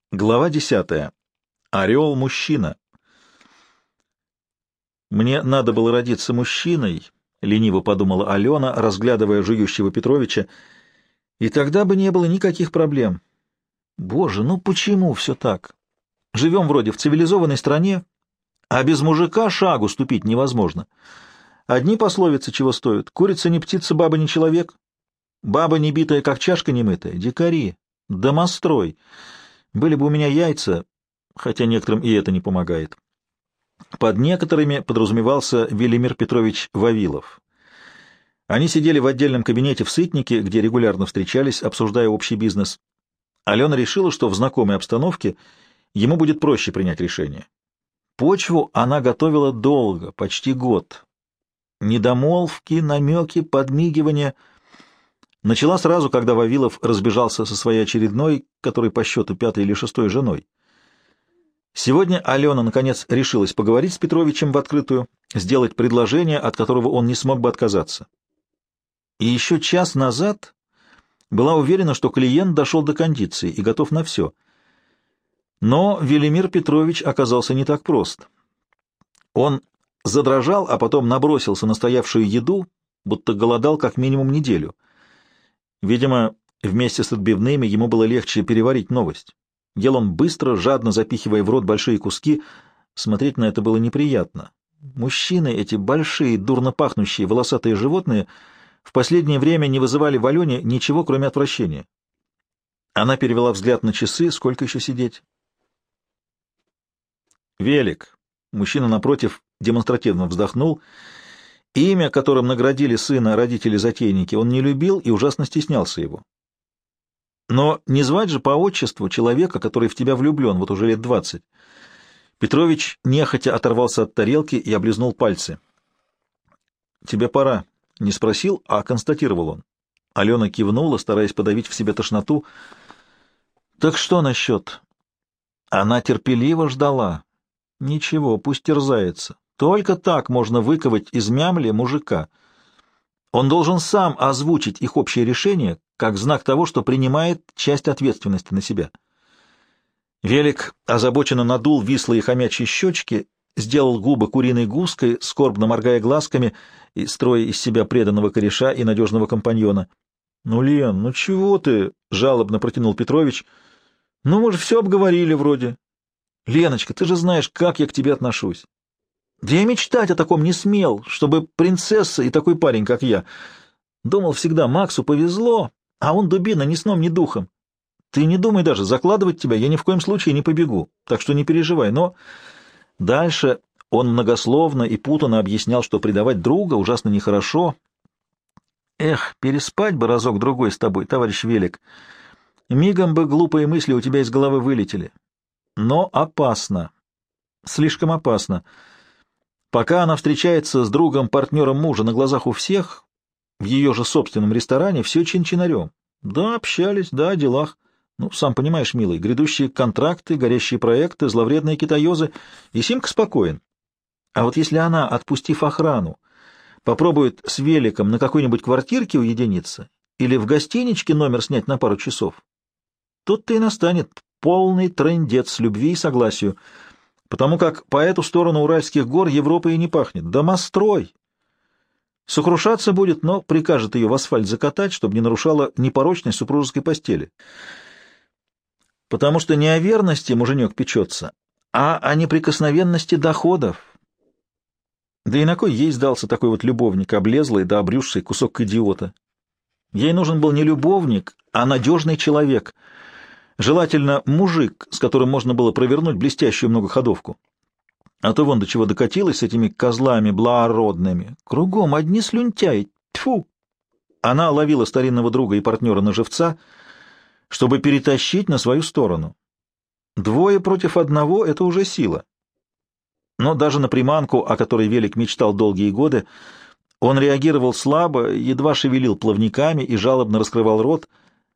Глава 10. Орел-мужчина. «Мне надо было родиться мужчиной», — лениво подумала Алена, разглядывая жующего Петровича, — «и тогда бы не было никаких проблем. Боже, ну почему все так? Живем вроде в цивилизованной стране, а без мужика шагу ступить невозможно. Одни пословицы чего стоят: курица не птица, баба не человек, баба не битая, как чашка немытая, дикари, домострой. Были бы у меня яйца, хотя некоторым и это не помогает». Под некоторыми подразумевался Велимир Петрович Вавилов. Они сидели в отдельном кабинете в Сытнике, где регулярно встречались, обсуждая общий бизнес. Алена решила, что в знакомой обстановке ему будет проще принять решение. Почву она готовила долго, почти год. Недомолвки, намеки, подмигивания. Начала сразу, когда Вавилов разбежался со своей очередной, которой по счету пятой или шестой женой. Сегодня Алена, наконец, решилась поговорить с Петровичем в открытую, сделать предложение, от которого он не смог бы отказаться. И еще час назад была уверена, что клиент дошел до кондиции и готов на все. Но Велимир Петрович оказался не так прост. Он задрожал, а потом набросился на стоявшую еду, будто голодал как минимум неделю. Видимо, вместе с отбивными ему было легче переварить новость. Ел он быстро, жадно запихивая в рот большие куски. Смотреть на это было неприятно. Мужчины, эти большие, дурно пахнущие, волосатые животные, в последнее время не вызывали в Алене ничего, кроме отвращения. Она перевела взгляд на часы. Сколько еще сидеть? Велик. Мужчина напротив демонстративно вздохнул. Имя, которым наградили сына родители-затейники, он не любил и ужасно стеснялся его. Но не звать же по отчеству человека, который в тебя влюблен вот уже лет 20. Петрович нехотя оторвался от тарелки и облизнул пальцы. «Тебе пора», — не спросил, а констатировал он. Алена кивнула, стараясь подавить в себе тошноту. «Так что насчет?» Она терпеливо ждала. «Ничего, пусть терзается. Только так можно выковать из мямли мужика. Он должен сам озвучить их общее решение, как знак того, что принимает часть ответственности на себя». Велик озабоченно надул вислые хомячьи щечки, сделал губы куриной гуской, скорбно моргая глазками и строя из себя преданного кореша и надежного компаньона. «Ну, Лен, ну чего ты?» — жалобно протянул Петрович. «Ну, мы же все обговорили вроде. Леночка, ты же знаешь, как я к тебе отношусь. Да я мечтать о таком не смел, чтобы принцесса и такой парень, как я. Думал всегда, Максу повезло, а он дубина ни сном, ни духом. Ты не думай даже, закладывать тебя я ни в коем случае не побегу, так что не переживай». Но дальше он многословно и путанно объяснял, что предавать друга ужасно нехорошо. «Эх, переспать бы разок-другой с тобой, товарищ Велик. Мигом бы глупые мысли у тебя из головы вылетели. Но опасно, слишком опасно. Пока она встречается с другом-партнером мужа на глазах у всех, в ее же собственном ресторане, все чин-чинарем. Да, общались, да, о делах. Ну, сам понимаешь, милый, грядущие контракты, горящие проекты, зловредные китаёзы, и Симка спокоен. А вот если она, отпустив охрану, попробует с Великом на какой-нибудь квартирке уединиться или в гостиничке номер снять на пару часов, тут-то и настанет полный трындец любви и согласию, потому как по эту сторону Уральских гор Европа и не пахнет. Домострой. Сокрушаться будет, но прикажет ее в асфальт закатать, чтобы не нарушала непорочность супружеской постели. Потому что не о верности муженек печется, а о неприкосновенности доходов. Да и на кой ей сдался такой вот любовник, облезлый да обрюзший кусок идиота? Ей нужен был не любовник, а надежный человек. Желательно мужик, с которым можно было провернуть блестящую многоходовку. А то вон до чего докатилась с этими козлами благородными. Кругом одни слюнтяи. Тьфу! Она ловила старинного друга и партнера на живца, чтобы перетащить на свою сторону. Двое против одного — это уже сила. Но даже на приманку, о которой Велик мечтал долгие годы, он реагировал слабо, едва шевелил плавниками и жалобно раскрывал рот.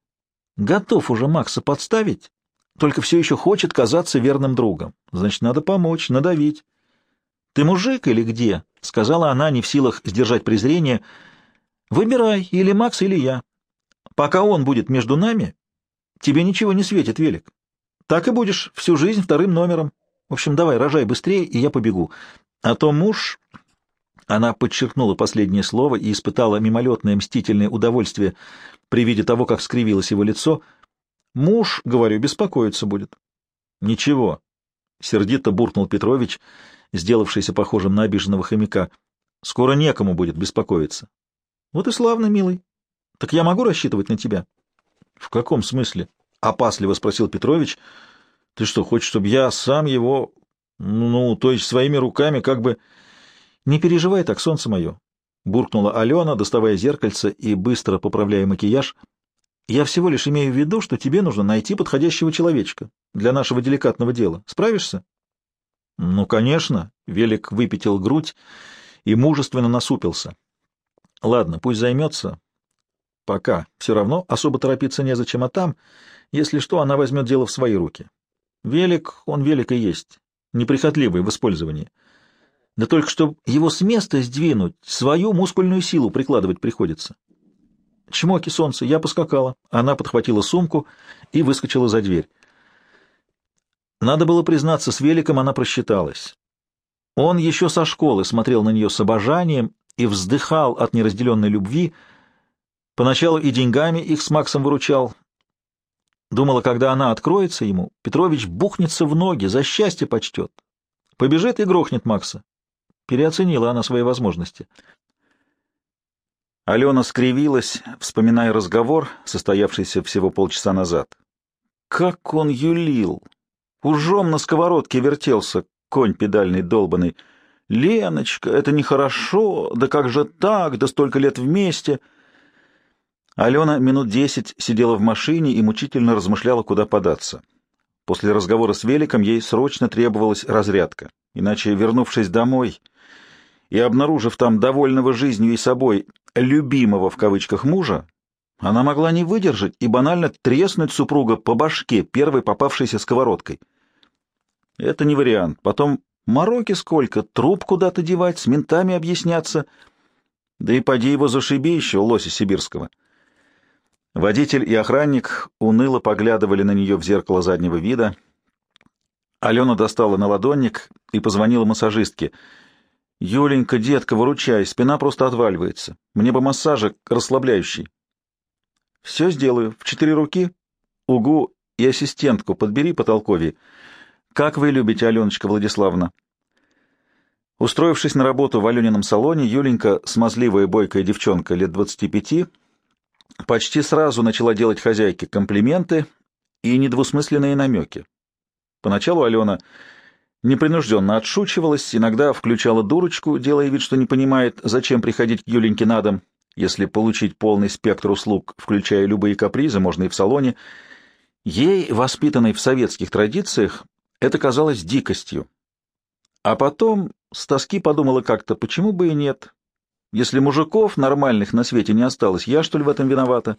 Готов уже Макса подставить, только все еще хочет казаться верным другом. Значит, надо помочь, надавить. «Ты мужик или где?» — сказала она, не в силах сдержать презрение. «Выбирай, или Макс, или я. Пока он будет между нами, тебе ничего не светит, Велик. Так и будешь всю жизнь вторым номером. В общем, давай, рожай быстрее, и я побегу. А то муж...» Она подчеркнула последнее слово и испытала мимолетное мстительное удовольствие при виде того, как скривилось его лицо. «Муж, говорю, беспокоиться будет». «Ничего», — сердито буркнул Петрович, сделавшийся похожим на обиженного хомяка. «Скоро некому будет беспокоиться». «Вот и славно, милый. Так я могу рассчитывать на тебя?» «В каком смысле?» — опасливо спросил Петрович. «Ты что, хочешь, чтобы я сам его... Ну, то есть своими руками как бы...» «Не переживай так, солнце мое», — буркнула Алена, доставая зеркальце и быстро поправляя макияж. «Я всего лишь имею в виду, что тебе нужно найти подходящего человечка для нашего деликатного дела. Справишься?» «Ну, конечно», — Велик выпятил грудь и мужественно насупился. «Ладно, пусть займется. Пока. Все равно особо торопиться незачем, а там, если что, она возьмет дело в свои руки. Велик, он велик и есть, неприхотливый в использовании. Да только чтобы его с места сдвинуть, свою мускульную силу прикладывать приходится. Чмоки, солнце, я поскакала». Она подхватила сумку и выскочила за дверь. Надо было признаться, с Великом она просчиталась. Он еще со школы смотрел на нее с обожанием и вздыхал от неразделенной любви. Поначалу и деньгами их с Максом выручал. Думала, когда она откроется ему, Петрович бухнется в ноги, за счастье почтет. Побежит и грохнет Макса. Переоценила она свои возможности. Алена скривилась, вспоминая разговор, состоявшийся всего полчаса назад. Как он юлил! Ужом на сковородке вертелся, конь педальный долбаный. «Леночка, это нехорошо, да как же так, да столько лет вместе!» Алена минут 10 сидела в машине и мучительно размышляла, куда податься. После разговора с Великом ей срочно требовалась разрядка, иначе, вернувшись домой и обнаружив там довольного жизнью и собой «любимого» в кавычках мужа, она могла не выдержать и банально треснуть супруга по башке первой попавшейся сковородкой. Это не вариант. Потом мороки сколько, труп куда-то девать, с ментами объясняться. Да и поди его зашиби еще, лося сибирского. Водитель и охранник уныло поглядывали на нее в зеркало заднего вида. Алена достала наладонник и позвонила массажистке. «Юленька, детка, выручай, спина просто отваливается. Мне бы массажик расслабляющий». «Все сделаю. В 4 руки. Угу, и ассистентку подбери потолковей. Как вы любите, Аленочка Владиславовна?» Устроившись на работу в Аленином салоне, Юленька, смазливая бойкая девчонка лет 25, почти сразу начала делать хозяйке комплименты и недвусмысленные намеки. Поначалу Алена непринужденно отшучивалась, иногда включала дурочку, делая вид, что не понимает, зачем приходить к Юленьке на дом, если получить полный спектр услуг, включая любые капризы, можно и в салоне. Ей, воспитанной в советских традициях, это казалось дикостью. А потом с тоски подумала как-то, почему бы и нет. Если мужиков нормальных на свете не осталось, я, что ли, в этом виновата?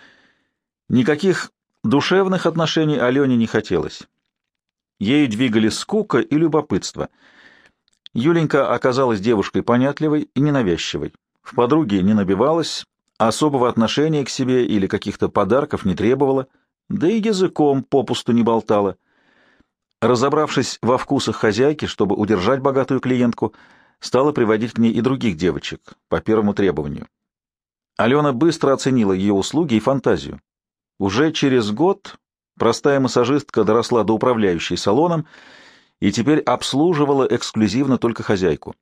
Никаких душевных отношений Алене не хотелось. Ею двигали скука и любопытство. Юленька оказалась девушкой понятливой и ненавязчивой. В подруги не набивалась, особого отношения к себе или каких-то подарков не требовала, да и языком попусту не болтала. Разобравшись во вкусах хозяйки, чтобы удержать богатую клиентку, стала приводить к ней и других девочек по первому требованию. Алена быстро оценила ее услуги и фантазию. Уже через год простая массажистка доросла до управляющей салоном и теперь обслуживала эксклюзивно только хозяйку.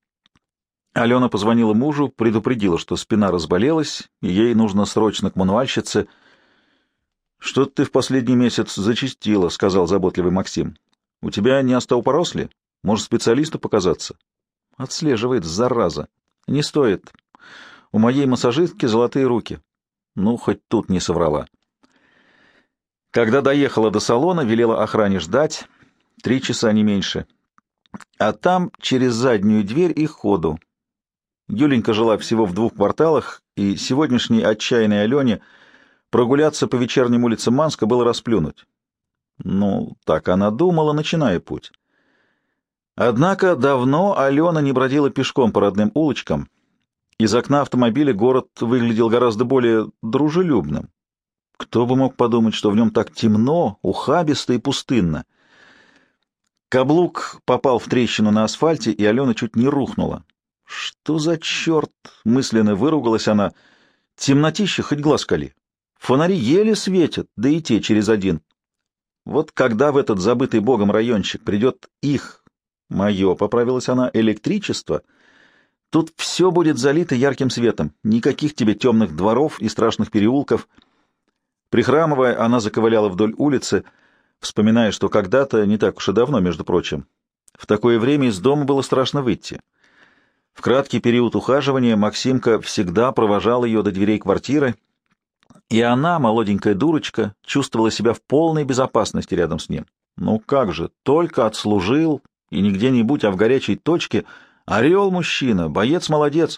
Алена позвонила мужу, предупредила, что спина разболелась, и ей нужно срочно к мануальщице. «Что ты в последний месяц зачастила», — сказал заботливый Максим. «У тебя не остеопороз ли? Может, специалисту показаться?» «Отслеживает, зараза. Не стоит. У моей массажистки золотые руки». Ну, хоть тут не соврала. Когда доехала до салона, велела охране ждать. 3 часа, не меньше. А там через заднюю дверь и ходу. Юленька жила всего в 2 кварталах, и сегодняшней отчаянной Алене прогуляться по вечерним улицам Манска было расплюнуть. Ну, так она думала, начиная путь. Однако давно Алена не бродила пешком по родным улочкам. Из окна автомобиля город выглядел гораздо более дружелюбным. Кто бы мог подумать, что в нем так темно, ухабисто и пустынно. Каблук попал в трещину на асфальте, и Алена чуть не рухнула. «Что за черт?» — мысленно выругалась она. «Темнотища, хоть глаз кали. Фонари еле светят, да и те через один. Вот когда в этот забытый богом райончик придет их, мое, — поправилась она, — электричество, тут все будет залито ярким светом, никаких тебе темных дворов и страшных переулков». Прихрамывая, она заковыляла вдоль улицы, вспоминая, что когда-то, не так уж и давно, между прочим, в такое время из дома было страшно выйти. В краткий период ухаживания Максимка всегда провожал ее до дверей квартиры, и она, молоденькая дурочка, чувствовала себя в полной безопасности рядом с ним. Ну как же, только отслужил, и не где-нибудь, а в горячей точке, орел-мужчина, боец-молодец.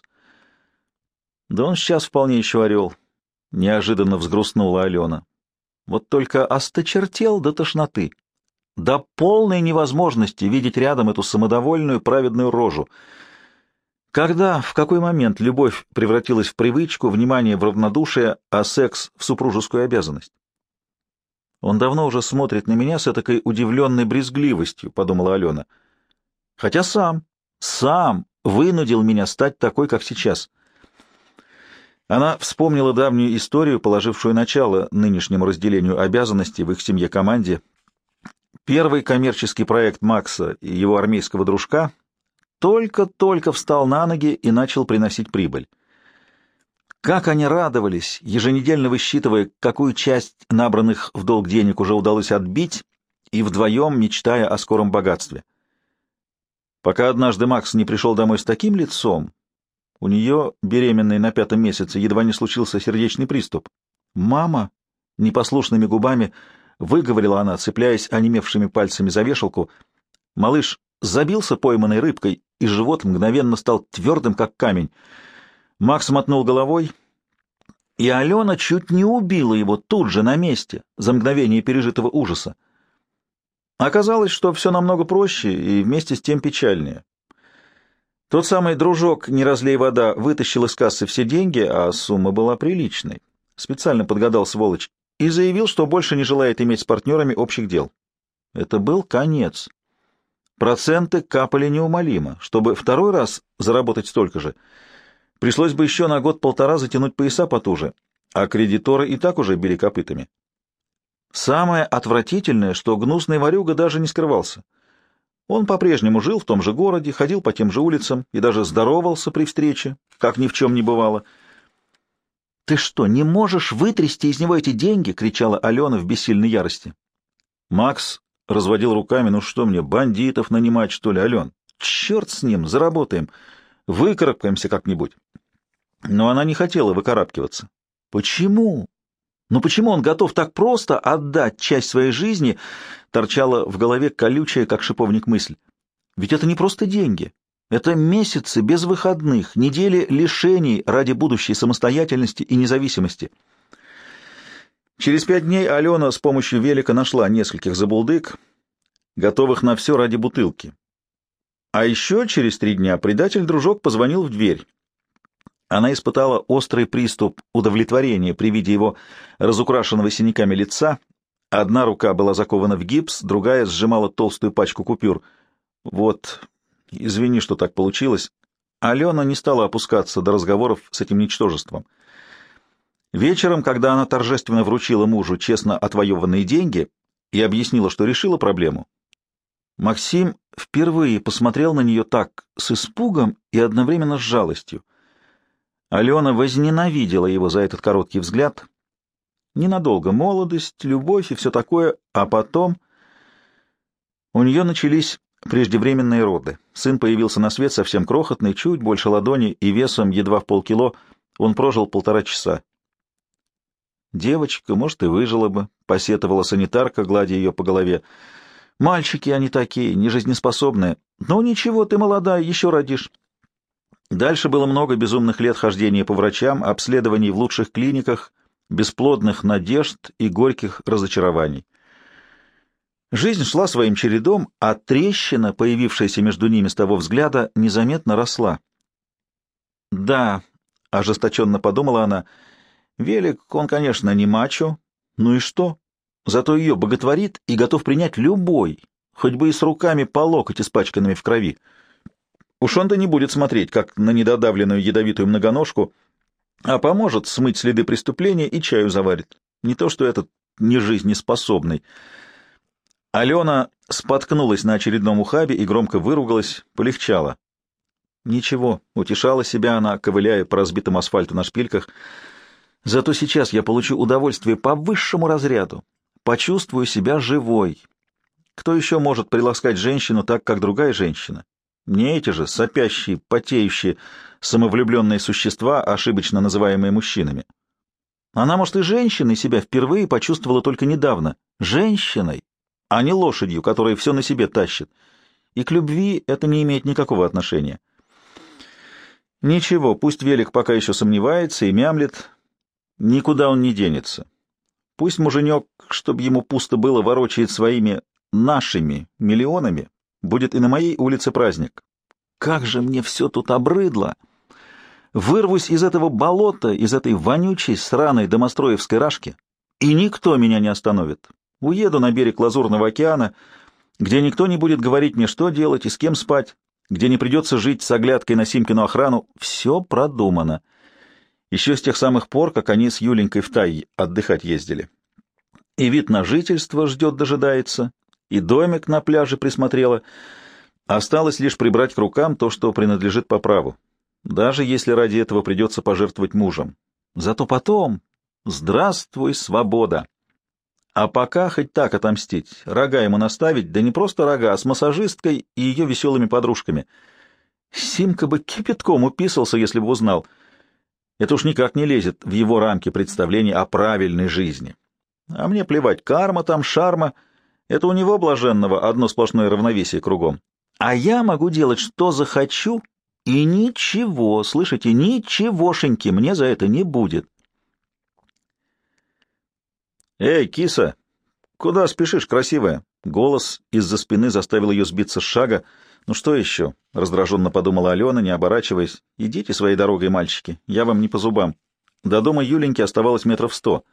Да он сейчас вполне еще орел, — неожиданно взгрустнула Алена. Вот только осточертел до тошноты, до полной невозможности видеть рядом эту самодовольную праведную рожу. Когда, в какой момент любовь превратилась в привычку, внимание в равнодушие, а секс в супружескую обязанность? Он давно уже смотрит на меня с этакой удивленной брезгливостью, — подумала Алена. Хотя сам вынудил меня стать такой, как сейчас. Она вспомнила давнюю историю, положившую начало нынешнему разделению обязанностей в их семье-команде. Первый коммерческий проект Макса и его армейского дружка только-только встал на ноги и начал приносить прибыль. Как они радовались, еженедельно высчитывая, какую часть набранных в долг денег уже удалось отбить, и вдвоем мечтая о скором богатстве. Пока однажды Макс не пришел домой с таким лицом, у нее, беременной на 5-м месяце, едва не случился сердечный приступ. «Мама!» — непослушными губами выговорила она, цепляясь онемевшими пальцами за вешалку. Малыш забился пойманной рыбкой, и живот мгновенно стал твердым, как камень. Макс мотнул головой, и Алена чуть не убила его тут же, на месте, за мгновение пережитого ужаса. Оказалось, что все намного проще и вместе с тем печальнее. Тот самый дружок, не разлей вода, вытащил из кассы все деньги, а сумма была приличной. Специально подгадал сволочь и заявил, что больше не желает иметь с партнерами общих дел. Это был конец. Проценты капали неумолимо. Чтобы второй раз заработать столько же, пришлось бы еще на год-полтора затянуть пояса потуже, а кредиторы и так уже били копытами. Самое отвратительное, что гнусный ворюга даже не скрывался. Он по-прежнему жил в том же городе, ходил по тем же улицам и даже здоровался при встрече, как ни в чем не бывало. «Ты что, не можешь вытрясти из него эти деньги?» — кричала Алена в бессильной ярости. Макс разводил руками. «Ну что мне, бандитов нанимать, что ли, Ален? Черт с ним, заработаем, выкарабкаемся как-нибудь». Но она не хотела выкарабкиваться. «Почему? Ну почему он готов так просто отдать часть своей жизни?» — торчала в голове колючая, как шиповник, мысль. «Ведь это не просто деньги. Это месяцы без выходных, недели лишений ради будущей самостоятельности и независимости». Через 5 дней Алена с помощью велика нашла нескольких забулдык, готовых на все ради бутылки. А еще через 3 дня предатель-дружок позвонил в дверь. Она испытала острый приступ удовлетворения при виде его разукрашенного синяками лица. Одна рука была закована в гипс, другая сжимала толстую пачку купюр. «Вот, извини, что так получилось». Алена не стала опускаться до разговоров с этим ничтожеством. Вечером, когда она торжественно вручила мужу честно отвоеванные деньги и объяснила, что решила проблему, Максим впервые посмотрел на нее так, с испугом и одновременно с жалостью. Алена возненавидела его за этот короткий взгляд. Ненадолго молодость, любовь и все такое, а потом у нее начались преждевременные роды. Сын появился на свет совсем крохотный, чуть больше ладони и весом едва в полкило. Он прожил 1,5 часа. «Девочка, может, и выжила бы», — посетовала санитарка, гладя ее по голове. «Мальчики они такие, нежизнеспособные. Но ничего, ты молодая, еще родишь». Дальше было много безумных лет хождения по врачам, обследований в лучших клиниках, бесплодных надежд и горьких разочарований. Жизнь шла своим чередом, а трещина, появившаяся между ними с того взгляда, незаметно росла. «Да», — ожесточенно подумала она, — «Велик, он, конечно, не мачо, Ну и что? Зато ее боготворит и готов принять любой, хоть бы и с руками по локоть испачканными в крови. Уж он-то не будет смотреть, как на недодавленную ядовитую многоножку, а поможет смыть следы преступления и чаю заварит. Не то что этот нежизнеспособный. Алена споткнулась на очередном ухабе и громко выругалась, полегчало. Ничего, утешала себя она, ковыляя по разбитому асфальту на шпильках. Зато сейчас я получу удовольствие по высшему разряду, почувствую себя живой. Кто еще может приласкать женщину так, как другая женщина? Не эти же сопящие, потеющие, самовлюбленные существа, ошибочно называемые мужчинами. Она, может, и женщиной себя впервые почувствовала только недавно. Женщиной, а не лошадью, которая все на себе тащит. И к любви это не имеет никакого отношения. Ничего, пусть Велик пока еще сомневается и мямлет, никуда он не денется. Пусть муженек, чтобы ему пусто было, ворочает своими нашими миллионами, будет и на моей улице праздник. Как же мне все тут обрыдло! Вырвусь из этого болота, из этой вонючей, сраной домостроевской рашки, и никто меня не остановит. Уеду на берег Лазурного океана, где никто не будет говорить мне, что делать и с кем спать, где не придется жить с оглядкой на Симкину охрану. Все продумано. Еще с тех самых пор, как они с Юленькой в Тай отдыхать ездили. И вид на жительство дожидается, и домик на пляже присмотрела. Осталось лишь прибрать к рукам то, что принадлежит по праву, даже если ради этого придется пожертвовать мужем. Зато потом... Здравствуй, свобода! А пока хоть так отомстить, рога ему наставить, да не просто рога, а с массажисткой и ее веселыми подружками. Симка бы кипятком уписался, если бы узнал. Это уж никак не лезет в его рамки представлений о правильной жизни. А мне плевать, карма там, шарма — это у него, блаженного, одно сплошное равновесие кругом. А я могу делать, что захочу, и ничего, слышите, ничегошеньки мне за это не будет. «Эй, киса, куда спешишь, красивая?» Голос из-за спины заставил ее сбиться с шага. «Ну что еще?» — раздраженно подумала Алена, не оборачиваясь. «Идите своей дорогой, мальчики, я вам не по зубам». До дома Юленьки оставалось 100 метров.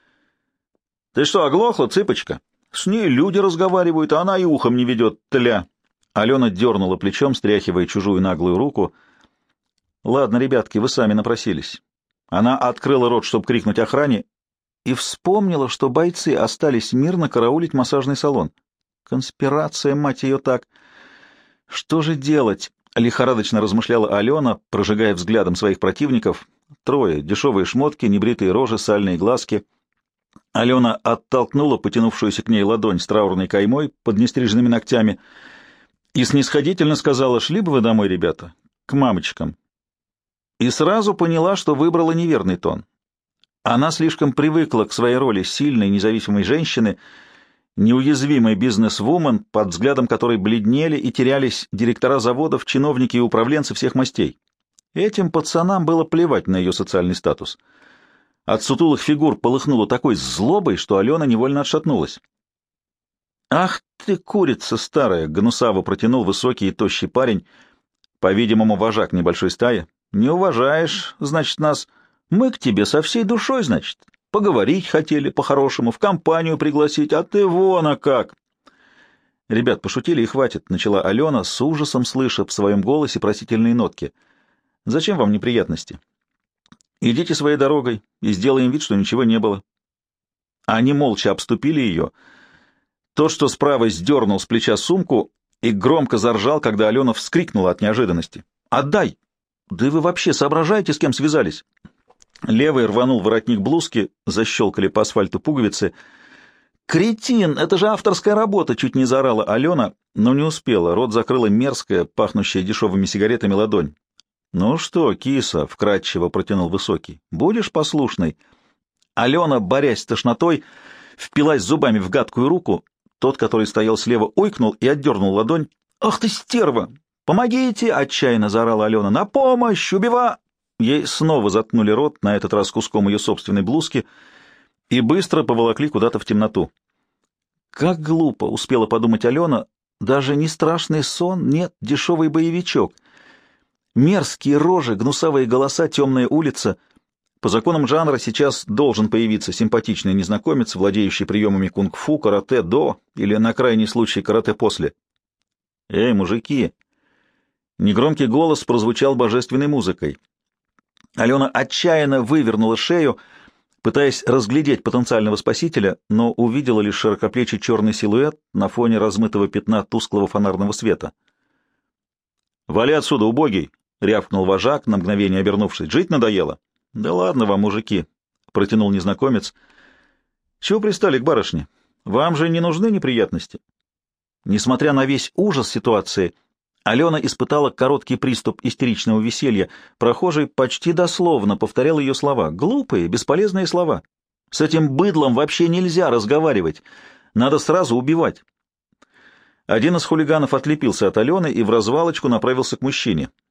«Ты что, оглохла, цыпочка? С ней люди разговаривают, а она и ухом не ведет, тля!» Алена дернула плечом, стряхивая чужую наглую руку. «Ладно, ребятки, вы сами напросились». Она открыла рот, чтобы крикнуть охране, и вспомнила, что бойцы остались мирно караулить массажный салон. Конспирация, мать ее, так. Что же делать? Лихорадочно размышляла Алена, прожигая взглядом своих противников. 3, дешевые шмотки, небритые рожи, сальные глазки. Алена оттолкнула потянувшуюся к ней ладонь с траурной каймой под нестриженными ногтями и снисходительно сказала: «Шли бы вы домой, ребята, к мамочкам». И сразу поняла, что выбрала неверный тон. Она слишком привыкла к своей роли сильной, независимой женщины, неуязвимой бизнес-вумен, под взглядом которой бледнели и терялись директора заводов, чиновники и управленцы всех мастей. Этим пацанам было плевать на ее социальный статус. От сутулых фигур полыхнуло такой злобой, что Алена невольно отшатнулась. «Ах ты, курица старая!» — гнусаво протянул высокий и тощий парень, по-видимому, вожак небольшой стаи. «Не уважаешь, значит, нас... Мы к тебе со всей душой, значит. Поговорить хотели по-хорошему, в компанию пригласить, а ты вон, а как!» «Ребят, пошутили и хватит», — начала Алена, с ужасом слыша в своем голосе просительные нотки. «Зачем вам неприятности? Идите своей дорогой и сделаем вид, что ничего не было». Они молча обступили ее. Тот, что справа, сдернул с плеча сумку и громко заржал, когда Алена вскрикнула от неожиданности. «Отдай! Да вы вообще соображаете, с кем связались?» Левый рванул воротник блузки, защелкали по асфальту пуговицы. «Кретин! Это же авторская работа!» — чуть не заорала Алена, но не успела. Рот закрыла мерзкая, пахнущая дешевыми сигаретами ладонь. «Ну что, киса?» — вкратчиво протянул Высокий. «Будешь послушной?» Алена, борясь с тошнотой, впилась зубами в гадкую руку. Тот, который стоял слева, ойкнул и отдернул ладонь. «Ах ты, стерва! Помогите!» — отчаянно заорала Алена. «На помощь! Убива!» Ей снова заткнули рот, на этот раз куском ее собственной блузки, и быстро поволокли куда-то в темноту. Как глупо, успела подумать Алена, даже не страшный сон, нет, дешевый боевичок. Мерзкие рожи, гнусавые голоса, темная улица. По законам жанра сейчас должен появиться симпатичный незнакомец, владеющий приемами кунг-фу, карате до или, на крайний случай, карате после. «Эй, мужики!» Негромкий голос прозвучал божественной музыкой. Алена отчаянно вывернула шею, пытаясь разглядеть потенциального спасителя, но увидела лишь широкоплечий черный силуэт на фоне размытого пятна тусклого фонарного света. «Вали отсюда, убогий!» — рявкнул вожак, на мгновение обернувшись. «Жить надоело?» «Да ладно вам, мужики!» — протянул незнакомец. «Чего пристали к барышне? Вам же не нужны неприятности?» Несмотря на весь ужас ситуации, Алена испытала короткий приступ истеричного веселья. Прохожий почти дословно повторял ее слова. Глупые, бесполезные слова. С этим быдлом вообще нельзя разговаривать. Надо сразу убивать. Один из хулиганов отлепился от Алены и вразвалочку направился к мужчине.